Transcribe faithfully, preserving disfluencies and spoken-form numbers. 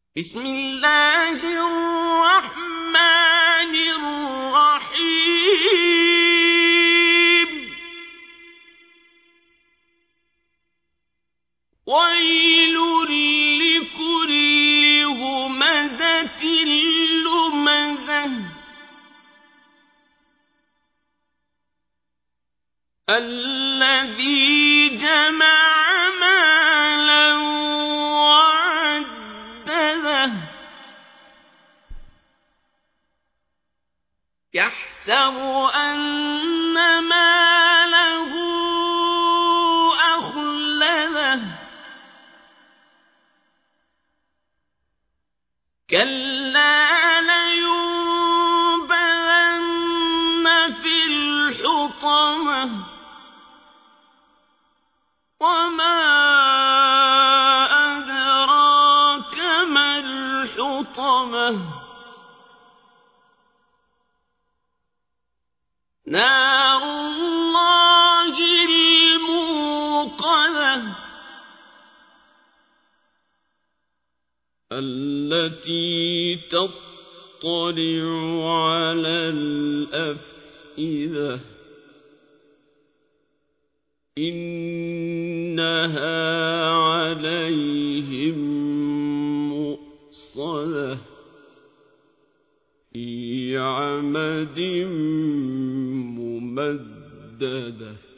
بسم الله الرحمن الرحيم ويل لكل همزة لمزة الذي جمع مالا وعدده يحسب أن ماله أخلده كلا لينبذن في الحطمة وما أدراك ما الحطمة نار الله الموقدة التي تطلع على الأفئدة إنها عليهم مؤصدة في عمد ممددة.